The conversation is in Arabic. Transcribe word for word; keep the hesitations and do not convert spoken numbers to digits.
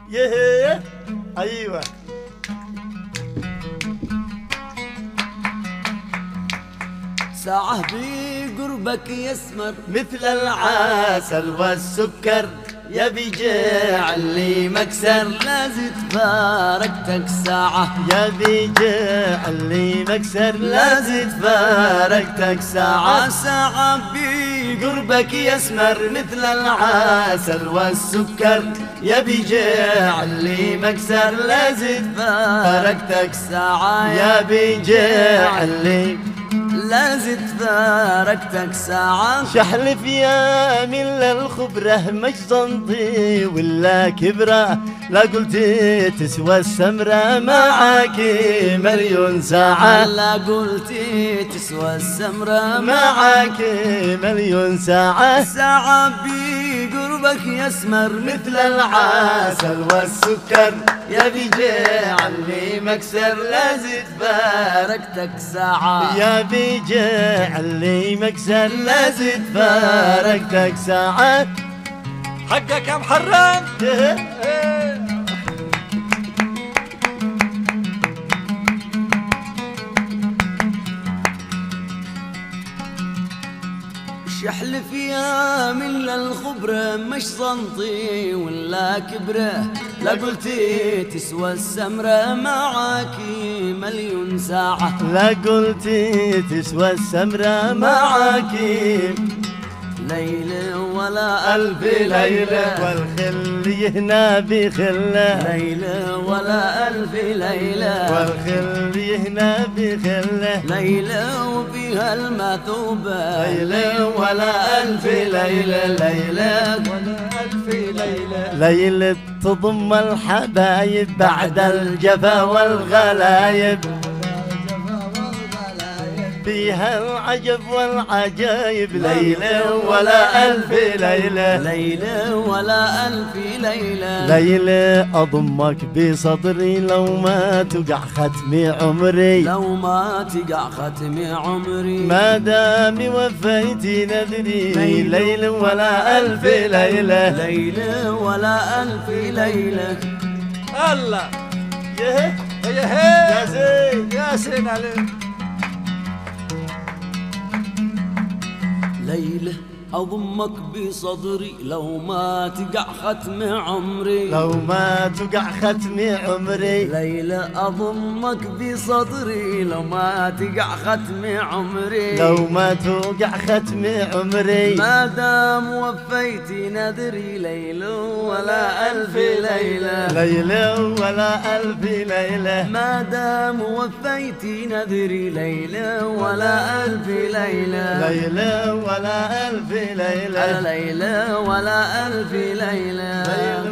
يه ايوه. ساعة بقربك يسمر مثل العسل والسكر، يبي جعل لي مكسر. لازم تفارقتك ساعة، يبي جعل لي مكسر. لازم تفارقتك ساعة. ساعة قربك يسمر مثل العسل والسكر، يبي جعل لي مكسر. لازم تفارقتك ساعة، يبي جعل لي لازم تفارقتك ساعة. شحلف يا من للخبرة مش زنطي ولا كبرة، لا قلتي تسوى السمرة معاكي مليون ساعة. لا قلتي تسوى السمرة معاكي مليون ساعة. ساعة بقربك يسمر مثل العسل والسكر، يبي جعل لي مكسر. لازم تفارقتك ساعة، يبي جعل لي مكسر. لازم تفارقتك ساعة. حقك يا محرم. شحلف يا من للخبرة مش صنطي ولا كبرة، لا قلتي تسوى السمرة معاكي مليون ساعة. لا قلتي تسوى السمرة معاكي ليلة ولا ألف ليلة، والخل يهنا بخله. ليلة ولا ألف ليلة، والخل يهنا بخله. ليلة وفيها المثوبة. ليلة ولا ألف ليلة. ليلة ولا ألف ليلة. ليلة تضم الحبايب بعد الجفا والغلايب، فيها العجب والعجايب. ليلة ولا ألف ليلة. ليلة ولا ألف ليلة. ليلة أضمك بصدري لو ما تقع ختمي عمري. لو ما تقع ختمي عمري، ما دام وفيتي نذري. ليلة ولا ألف ليلة. ليلة ولا ألف ليلة. الله يه يا يا هي زين. يا سين عليك. ليلة أضمك بصدري لو ما تقع ختم عمري. لو ما تقع ختمي عمري. ليلة أضمك بصدري لو ما تقع ختم عمري. لو ما توقع ختمي عمري. ما دام وفيتي نذري. ليلة ولا ألف ليلة. ليلة ولا ألف ليلة. ما دام وفيتي نذري. ليلة ولا ألف ليلة. ليلة ولا ألف ليلة. ليلة ولا ألف ليلة.